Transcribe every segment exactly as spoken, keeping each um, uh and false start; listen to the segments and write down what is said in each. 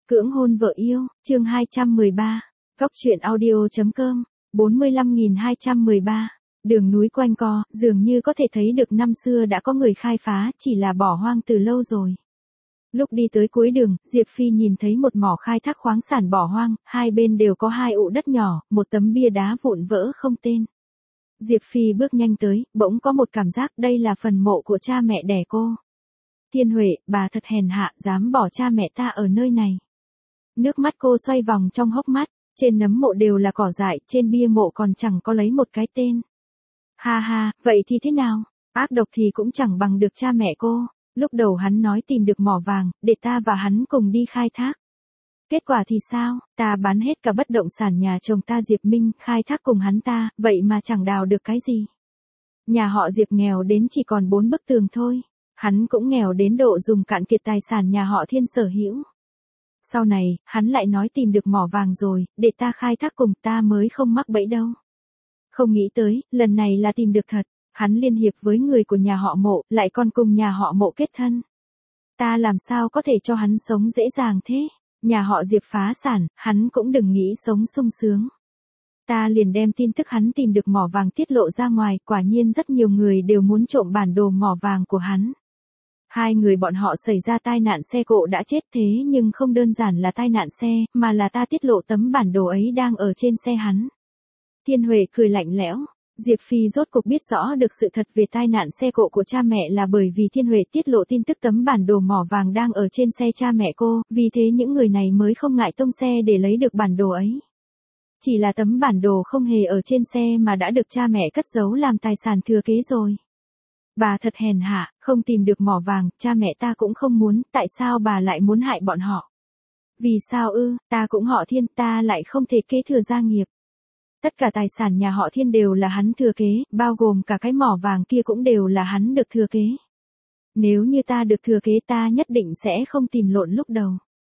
Cưỡng hôn vợ yêu, chương hai trăm mười ba, Góc truyện audio.com, bốn mươi lăm nghìn hai trăm mười ba. Đường núi quanh co, dường như có thể thấy được năm xưa đã có người khai phá, chỉ là bỏ hoang từ lâu rồi. Lúc đi tới cuối đường, Diệp Phi nhìn thấy một mỏ khai thác khoáng sản bỏ hoang, hai bên đều có hai ụ đất nhỏ, một tấm bia đá vụn vỡ không tên. Diệp Phi bước nhanh tới, bỗng có một cảm giác đây là phần mộ của cha mẹ đẻ cô. Thiên Huệ, bà thật hèn hạ, dám bỏ cha mẹ ta ở nơi này. Nước mắt cô xoay vòng trong hốc mắt, trên nấm mộ đều là cỏ dại, trên bia mộ còn chẳng có lấy một cái tên. Ha ha, vậy thì thế nào? Ác độc thì cũng chẳng bằng được cha mẹ cô. Lúc đầu hắn nói tìm được mỏ vàng, để ta và hắn cùng đi khai thác. Kết quả thì sao? Ta bán hết cả bất động sản nhà chồng ta Diệp Minh, khai thác cùng hắn ta, vậy mà chẳng đào được cái gì. Nhà họ Diệp nghèo đến chỉ còn bốn bức tường thôi. Hắn cũng nghèo đến độ dùng cạn kiệt tài sản nhà họ Thiên sở hữu. Sau này, hắn lại nói tìm được mỏ vàng rồi, để ta khai thác cùng, ta mới không mắc bẫy đâu. Không nghĩ tới, lần này là tìm được thật. Hắn liên hiệp với người của nhà họ Mộ, lại còn cùng nhà họ Mộ kết thân. Ta làm sao có thể cho hắn sống dễ dàng thế? Nhà họ Diệp phá sản, hắn cũng đừng nghĩ sống sung sướng. Ta liền đem tin tức hắn tìm được mỏ vàng tiết lộ ra ngoài, quả nhiên rất nhiều người đều muốn trộm bản đồ mỏ vàng của hắn. Hai người bọn họ xảy ra tai nạn xe cộ đã chết thế nhưng không đơn giản là tai nạn xe, mà là ta tiết lộ tấm bản đồ ấy đang ở trên xe hắn. Thiên Huệ cười lạnh lẽo. Diệp Phi rốt cuộc biết rõ được sự thật về tai nạn xe cộ của cha mẹ là bởi vì Thiên Huệ tiết lộ tin tức tấm bản đồ mỏ vàng đang ở trên xe cha mẹ cô, vì thế những người này mới không ngại tông xe để lấy được bản đồ ấy. Chỉ là tấm bản đồ không hề ở trên xe mà đã được cha mẹ cất giấu làm tài sản thừa kế rồi. Bà thật hèn hạ, không tìm được mỏ vàng, cha mẹ ta cũng không muốn, tại sao bà lại muốn hại bọn họ? Vì sao ư, ta cũng họ Thiên, ta lại không thể kế thừa gia nghiệp. Tất cả tài sản nhà họ Thiên đều là hắn thừa kế, bao gồm cả cái mỏ vàng kia cũng đều là hắn được thừa kế. Nếu như ta được thừa kế ta nhất định sẽ không tìm lộn lúc đầu.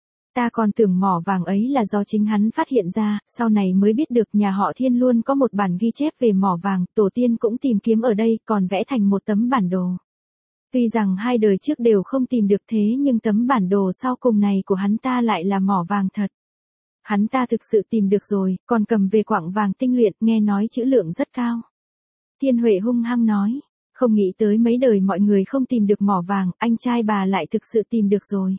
Ta còn tưởng mỏ vàng ấy là do chính hắn phát hiện ra, sau này mới biết được nhà họ Thiên luôn có một bản ghi chép về mỏ vàng, tổ tiên cũng tìm kiếm ở đây, còn vẽ thành một tấm bản đồ. Tuy rằng hai đời trước đều không tìm được thế nhưng tấm bản đồ sau cùng này của hắn ta lại là mỏ vàng thật. Hắn ta thực sự tìm được rồi, còn cầm về quặng vàng tinh luyện, nghe nói trữ lượng rất cao. Thiên Huệ hung hăng nói, không nghĩ tới mấy đời mọi người không tìm được mỏ vàng, anh trai bà lại thực sự tìm được rồi.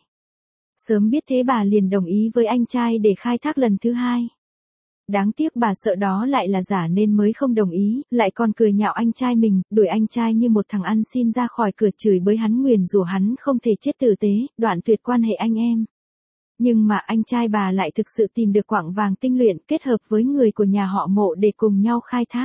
Sớm biết thế bà liền đồng ý với anh trai để khai thác lần thứ hai. Đáng tiếc bà sợ đó lại là giả nên mới không đồng ý, lại còn cười nhạo anh trai mình, đuổi anh trai như một thằng ăn xin ra khỏi cửa chửi bới hắn nguyền rủa hắn không thể chết tử tế, đoạn tuyệt quan hệ anh em. Nhưng mà anh trai bà lại thực sự tìm được quặng vàng tinh luyện kết hợp với người của nhà họ Mộ để cùng nhau khai thác.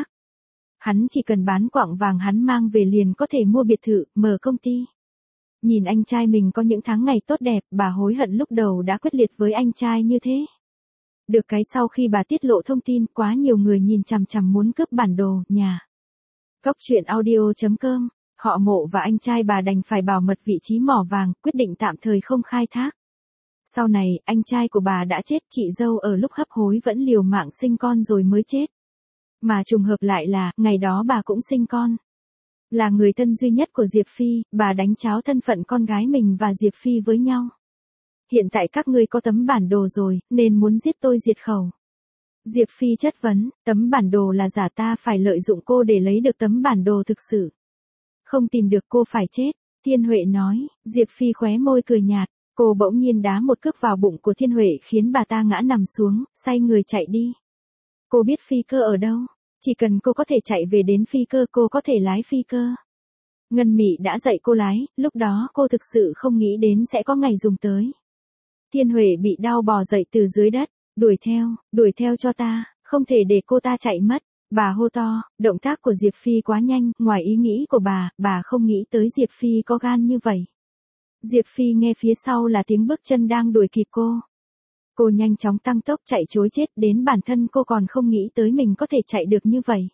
Hắn chỉ cần bán quặng vàng hắn mang về liền có thể mua biệt thự, mở công ty. Nhìn anh trai mình có những tháng ngày tốt đẹp, bà hối hận lúc đầu đã quyết liệt với anh trai như thế. Được cái sau khi bà tiết lộ thông tin, quá nhiều người nhìn chằm chằm muốn cướp bản đồ, nhà. Góc truyện audio.com, họ Mộ và anh trai bà đành phải bảo mật vị trí mỏ vàng, quyết định tạm thời không khai thác. Sau này, anh trai của bà đã chết, chị dâu ở lúc hấp hối vẫn liều mạng sinh con rồi mới chết. Mà trùng hợp lại là, ngày đó bà cũng sinh con. Là người thân duy nhất của Diệp Phi, bà đánh tráo thân phận con gái mình và Diệp Phi với nhau. Hiện tại các ngươi có tấm bản đồ rồi, nên muốn giết tôi diệt khẩu. Diệp Phi chất vấn, tấm bản đồ là giả, ta phải lợi dụng cô để lấy được tấm bản đồ thực sự. Không tìm được cô phải chết, Thiên Huệ nói. Diệp Phi khóe môi cười nhạt. Cô bỗng nhiên đá một cước vào bụng của Thiên Huệ khiến bà ta ngã nằm xuống, xoay người chạy đi. Cô biết phi cơ ở đâu? Chỉ cần cô có thể chạy về đến phi cơ cô có thể lái phi cơ. Ngân Mị đã dạy cô lái, lúc đó cô thực sự không nghĩ đến sẽ có ngày dùng tới. Thiên Huệ bị đau bò dậy từ dưới đất, đuổi theo, đuổi theo cho ta, không thể để cô ta chạy mất. Bà hô to, động tác của Diệp Phi quá nhanh, ngoài ý nghĩ của bà, bà không nghĩ tới Diệp Phi có gan như vậy. Diệp Phi nghe phía sau là tiếng bước chân đang đuổi kịp cô. Cô nhanh chóng tăng tốc chạy trối chết, đến bản thân cô còn không nghĩ tới mình có thể chạy được như vậy.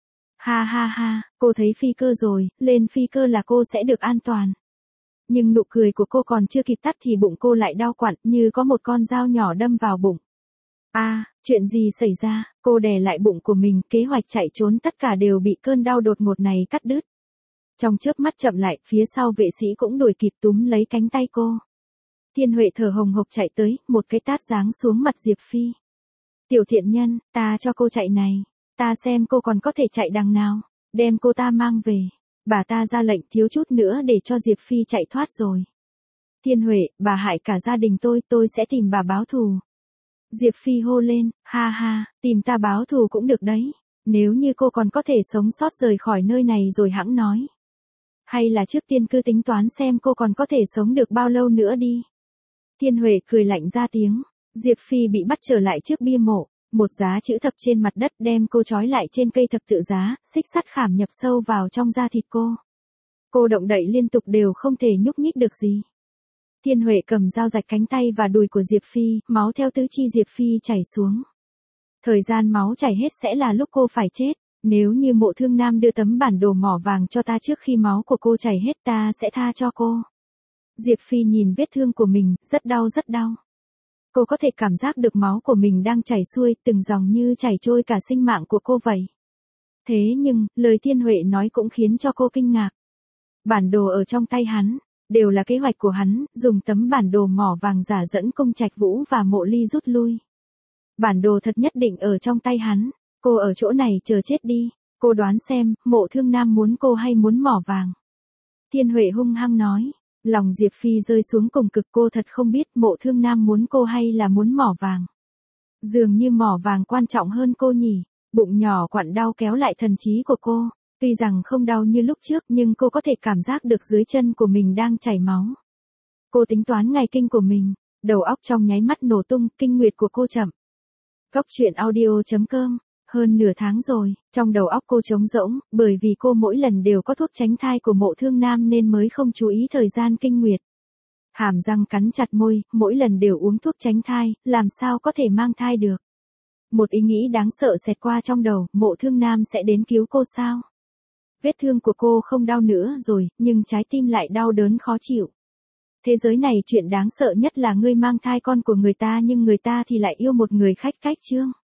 Ha ha ha, cô thấy phi cơ rồi, lên phi cơ là cô sẽ được an toàn. Nhưng nụ cười của cô còn chưa kịp tắt thì bụng cô lại đau quặn như có một con dao nhỏ đâm vào bụng. A, à, chuyện gì xảy ra? Cô đè lại bụng của mình, kế hoạch chạy trốn tất cả đều bị cơn đau đột ngột này cắt đứt. Trong chớp mắt chậm lại, phía sau vệ sĩ cũng đuổi kịp túm lấy cánh tay cô. Thiên Huệ thở hồng hộc chạy tới, một cái tát giáng xuống mặt Diệp Phi. Tiểu thiện nhân, ta cho cô chạy này. Ta xem cô còn có thể chạy đằng nào. Đem cô ta mang về. Bà ta ra lệnh thiếu chút nữa để cho Diệp Phi chạy thoát rồi. Thiên Huệ, bà hại cả gia đình tôi, tôi sẽ tìm bà báo thù. Diệp Phi hô lên, ha ha, tìm ta báo thù cũng được đấy. Nếu như cô còn có thể sống sót rời khỏi nơi này rồi hẵng nói. Hay là trước tiên cứ tính toán xem cô còn có thể sống được bao lâu nữa đi. Thiên Huệ cười lạnh ra tiếng. Diệp Phi bị bắt trở lại trước bia mộ. Một giá chữ thập trên mặt đất đem cô trói lại trên cây thập tự giá, xích sắt khảm nhập sâu vào trong da thịt cô. Cô động đậy liên tục đều không thể nhúc nhích được gì. Thiên Huệ cầm dao rạch cánh tay và đùi của Diệp Phi, máu theo tứ chi Diệp Phi chảy xuống. Thời gian máu chảy hết sẽ là lúc cô phải chết. Nếu như Mộ Thương Nam đưa tấm bản đồ mỏ vàng cho ta trước khi máu của cô chảy hết ta sẽ tha cho cô. Diệp Phi nhìn vết thương của mình, rất đau rất đau. Cô có thể cảm giác được máu của mình đang chảy xuôi, từng dòng như chảy trôi cả sinh mạng của cô vậy. Thế nhưng, lời Thiên Huệ nói cũng khiến cho cô kinh ngạc. Bản đồ ở trong tay hắn, đều là kế hoạch của hắn, dùng tấm bản đồ mỏ vàng giả dẫn Cung Trạch Vũ và Mộ Ly rút lui. Bản đồ thật nhất định ở trong tay hắn, cô ở chỗ này chờ chết đi, cô đoán xem, Mộ Thương Nam muốn cô hay muốn mỏ vàng. Thiên Huệ hung hăng nói. Lòng Diệp Phi rơi xuống cùng cực, cô thật không biết Mộ Thương Nam muốn cô hay là muốn mỏ vàng. Dường như mỏ vàng quan trọng hơn cô nhỉ. Bụng nhỏ quặn đau kéo lại thần trí của cô. Tuy rằng không đau như lúc trước nhưng cô có thể cảm giác được dưới chân của mình đang chảy máu. Cô tính toán ngày kinh của mình. Đầu óc trong nháy mắt nổ tung, kinh nguyệt của cô chậm. Góc truyện audio chấm com. Hơn nửa tháng rồi, trong đầu óc cô trống rỗng, bởi vì cô mỗi lần đều có thuốc tránh thai của Mộ Thương Nam nên mới không chú ý thời gian kinh nguyệt. Hàm răng cắn chặt môi, mỗi lần đều uống thuốc tránh thai, làm sao có thể mang thai được. Một ý nghĩ đáng sợ xẹt qua trong đầu, Mộ Thương Nam sẽ đến cứu cô sao? Vết thương của cô không đau nữa rồi, nhưng trái tim lại đau đớn khó chịu. Thế giới này chuyện đáng sợ nhất là ngươi mang thai con của người ta nhưng người ta thì lại yêu một người khách cách chương.